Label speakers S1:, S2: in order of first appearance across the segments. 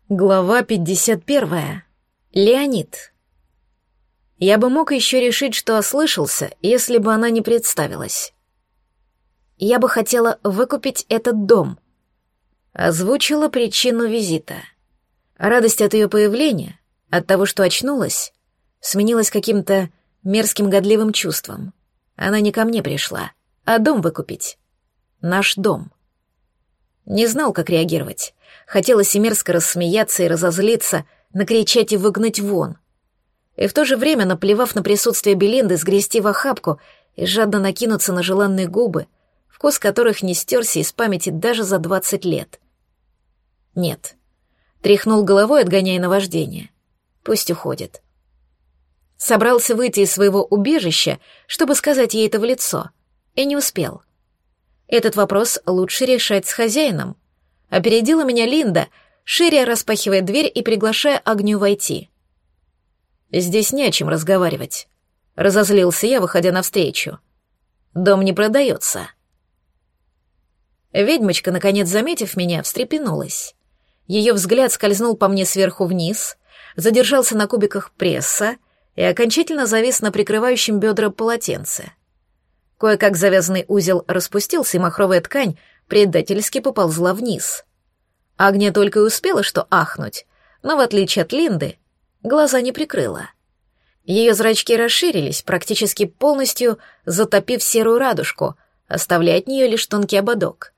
S1: Глава 51. Леонид. Я бы мог еще решить, что ослышался, если бы она не представилась. Я бы хотела выкупить этот дом. Озвучила причину визита. Радость от ее появления, от того, что очнулась, сменилась каким-то мерзким годливым чувством. Она не ко мне пришла, а дом выкупить. Наш дом. Не знал, как реагировать. Хотелось и мерзко рассмеяться и разозлиться, накричать и выгнать вон. И в то же время, наплевав на присутствие Белинды, сгрести в охапку и жадно накинуться на желанные губы, вкус которых не стерся из памяти даже за 20 лет. Нет. Тряхнул головой, отгоняя наваждение. Пусть уходит. Собрался выйти из своего убежища, чтобы сказать ей это в лицо, и не успел. Этот вопрос лучше решать с хозяином. Опередила меня Линда, шире распахивая дверь и приглашая Агнию войти. «Здесь не о чем разговаривать», — разозлился я, выходя навстречу. «Дом не продается». Ведьмочка, наконец заметив меня, встрепенулась. Ее взгляд скользнул по мне сверху вниз, задержался на кубиках пресса и окончательно завис на прикрывающем бедра полотенце. Кое-как завязанный узел распустился, и махровая ткань предательски поползла вниз. Агния только и успела что ахнуть, но, в отличие от Линды, глаза не прикрыла. Ее зрачки расширились, практически полностью затопив серую радужку, оставляя от нее лишь тонкий ободок.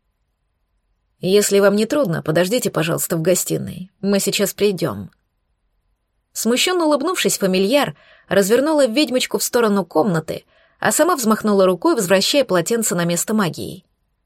S1: «Если вам не трудно, подождите, пожалуйста, в гостиной. Мы сейчас придем». Смущенно улыбнувшись, фамильяр развернула ведьмочку в сторону комнаты, а сама взмахнула рукой, возвращая полотенце на место магии.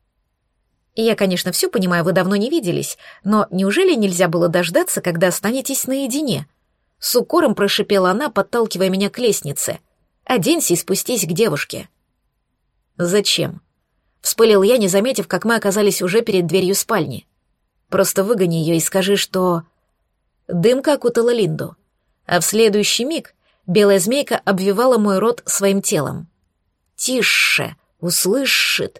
S1: «Я, конечно, все понимаю, вы давно не виделись, но неужели нельзя было дождаться, когда останетесь наедине?» С укором прошипела она, подталкивая меня к лестнице. «Оденься и спустись к девушке». «Зачем?» — вспылил я, не заметив, как мы оказались уже перед дверью спальни. «Просто выгони ее и скажи, что...» Дымка окутала Линду, а в следующий миг белая змейка обвивала мой рот своим телом. «Тише! Услышит!»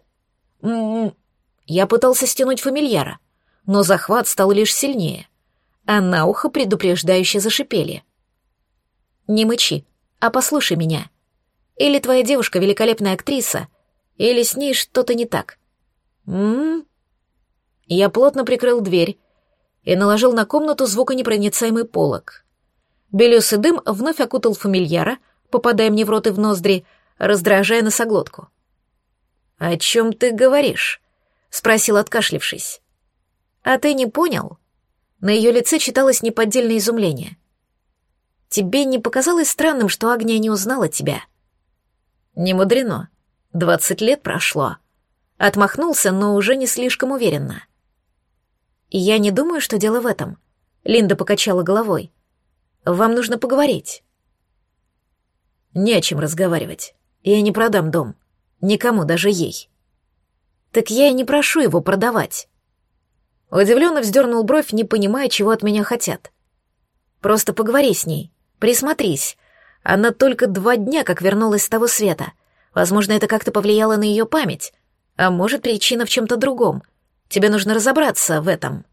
S1: Я пытался стянуть фамильяра, но захват стал лишь сильнее, а на ухо предупреждающе зашипели. «Не мычи, а послушай меня. Или твоя девушка великолепная актриса, или с ней что-то не так. Я плотно прикрыл дверь и наложил на комнату звуконепроницаемый полог. Белесый дым вновь окутал фамильяра, попадая мне в рот и в ноздри, раздражая носоглотку. «О чем ты говоришь?» — спросил, откашлившись. «А ты не понял?» На ее лице читалось неподдельное изумление. «Тебе не показалось странным, что Агния не узнала тебя?» «Не мудрено. 20 лет прошло». Отмахнулся, но уже не слишком уверенно. «Я не думаю, что дело в этом», — Линда покачала головой. «Вам нужно поговорить». «Не о чем разговаривать. Я не продам дом. Никому, даже ей». «Так я и не прошу его продавать». Удивленно вздернул бровь, не понимая, чего от меня хотят. «Просто поговори с ней, присмотрись. Она только 2 дня как вернулась с того света. Возможно, это как-то повлияло на ее память. А может, причина в чем-то другом. Тебе нужно разобраться в этом».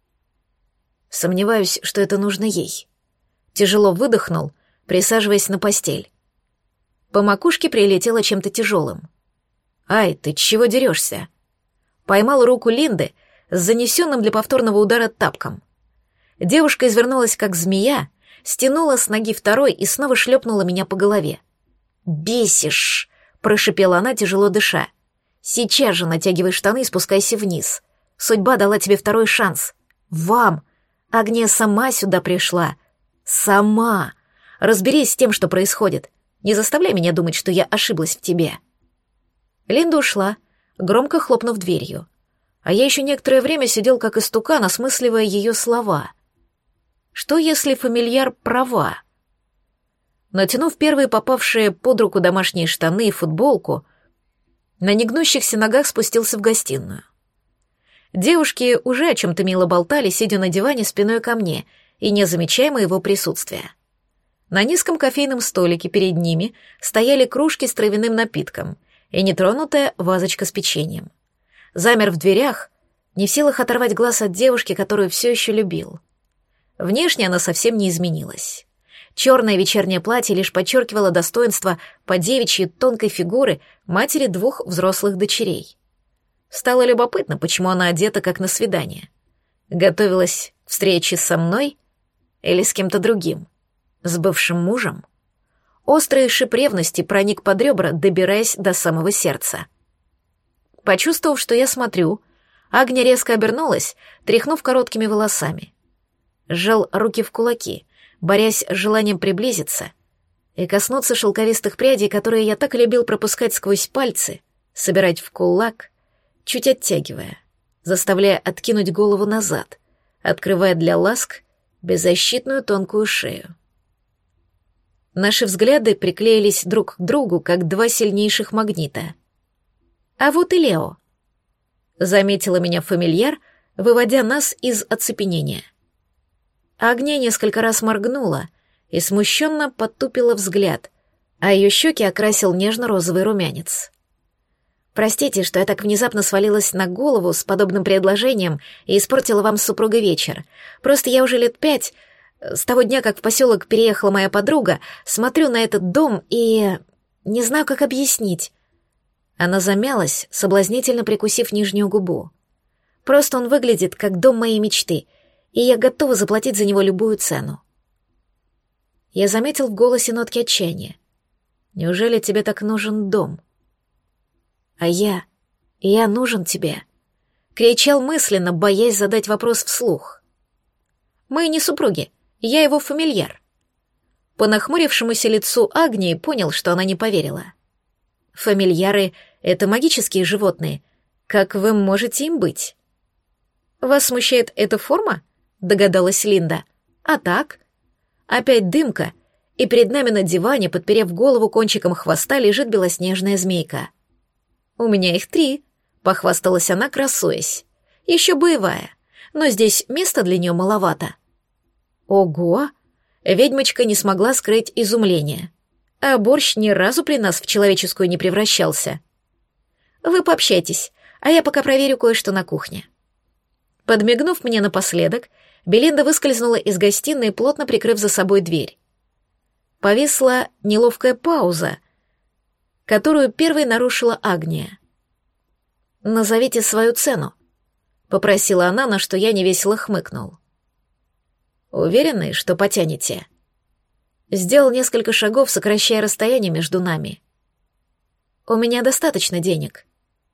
S1: Сомневаюсь, что это нужно ей. Тяжело выдохнул, присаживаясь на постель. По макушке прилетело чем-то тяжелым. «Ай, ты чего дерешься?» Поймал руку Линды с занесенным для повторного удара тапком. Девушка извернулась, как змея, стянула с ноги второй и снова шлепнула меня по голове. «Бесишь!» — прошипела она, тяжело дыша. «Сейчас же натягивай штаны и спускайся вниз. Судьба дала тебе второй шанс. Вам! Агния сама сюда пришла. Сама! Разберись с тем, что происходит. Не заставляй меня думать, что я ошиблась в тебе». Линда ушла, громко хлопнув дверью. А я еще некоторое время сидел как истукан, осмысливая ее слова. Что, если фамильяр права? Натянув первые попавшие под руку домашние штаны и футболку, на негнущихся ногах спустился в гостиную. Девушки уже о чем-то мило болтали, сидя на диване спиной ко мне и не замечая моего присутствия. На низком кофейном столике перед ними стояли кружки с травяным напитком и нетронутая вазочка с печеньем. Замер в дверях, не в силах оторвать глаз от девушки, которую все еще любил. Внешне она совсем не изменилась. Черное вечернее платье лишь подчеркивало достоинство по-девичьи тонкой фигуры матери 2 взрослых дочерей. Стало любопытно, почему она одета как на свидание. Готовилась к встрече со мной или с кем-то другим? С бывшим мужем? Острый шип ревности проник под ребра, добираясь до самого сердца. Почувствовав, что я смотрю, Агния резко обернулась, тряхнув короткими волосами. Сжал руки в кулаки, борясь с желанием приблизиться и коснуться шелковистых прядей, которые я так любил пропускать сквозь пальцы, собирать в кулак, чуть оттягивая, заставляя откинуть голову назад, открывая для ласк беззащитную тонкую шею. Наши взгляды приклеились друг к другу, как 2 сильнейших магнита. А вот и Лео. Заметила меня фамильяр, выводя нас из оцепенения. Агния несколько раз моргнула и смущенно потупила взгляд, а ее щеки окрасил нежно-розовый румянец. «Простите, что я так внезапно свалилась на голову с подобным предложением и испортила вам с супругой вечер. Просто я уже лет 5, с того дня, как в поселок переехала моя подруга, смотрю на этот дом и не знаю, как объяснить». Она замялась, соблазнительно прикусив нижнюю губу. «Просто он выглядит как дом моей мечты, и я готова заплатить за него любую цену». Я заметил в голосе нотки отчаяния. «Неужели тебе так нужен дом?» «А я нужен тебе», — кричал мысленно, боясь задать вопрос вслух. «Мы не супруги, я его фамильяр». По нахмурившемуся лицу Агнии понял, что она не поверила. «Фамильяры — это магические животные. Как вы можете им быть?» «Вас смущает эта форма?» — догадалась Линда. «А так?» Опять дымка, и перед нами на диване, подперев голову кончиком хвоста, лежит белоснежная змейка. «У меня их 3», — похвасталась она, красуясь. «Еще боевая, но здесь места для нее маловато». «Ого!» — ведьмочка не смогла скрыть изумление. «А борщ ни разу при нас в человеческую не превращался». «Вы пообщайтесь, а я пока проверю кое-что на кухне». Подмигнув мне напоследок, Белинда выскользнула из гостиной, плотно прикрыв за собой дверь. Повисла неловкая пауза, которую первой нарушила Агния. «Назовите свою цену», — попросила она, на что я невесело хмыкнул. «Уверены, что потянете?» Сделал несколько шагов, сокращая расстояние между нами. «У меня достаточно денег».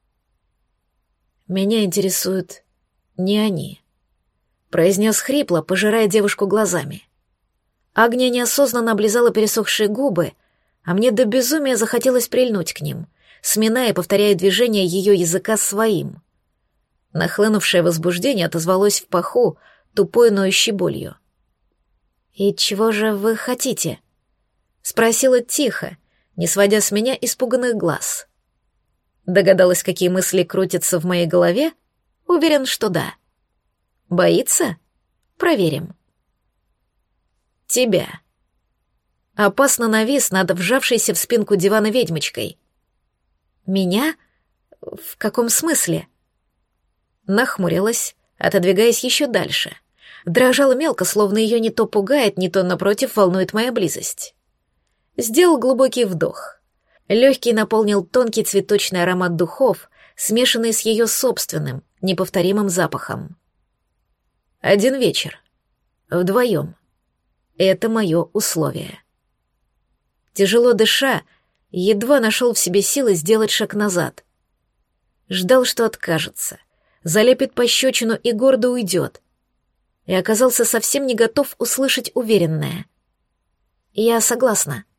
S1: «Меня интересуют не они», — произнес хрипло, пожирая девушку глазами. Агния неосознанно облизала пересохшие губы, а мне до безумия захотелось прильнуть к ним, сминая и повторяя движения ее языка своим. Нахлынувшее возбуждение отозвалось в паху тупой ноющей болью. «И чего же вы хотите?» — спросила тихо, не сводя с меня испуганных глаз. Догадалась, какие мысли крутятся в моей голове? Уверен, что да. Боится? Проверим. Тебя. Опасно навис над вжавшейся в спинку дивана ведьмочкой. Меня? В каком смысле? Нахмурилась, отодвигаясь еще дальше. Дрожала мелко, словно ее не то пугает, не то, напротив, волнует моя близость. Сделал глубокий вдох. Легкий наполнил тонкий цветочный аромат духов, смешанный с ее собственным, неповторимым запахом. 1 вечер. Вдвоем. Это мое условие. Тяжело дыша, едва нашел в себе силы сделать шаг назад. Ждал, что откажется, залепит пощечину и гордо уйдет. И оказался совсем не готов услышать уверенное. «Я согласна».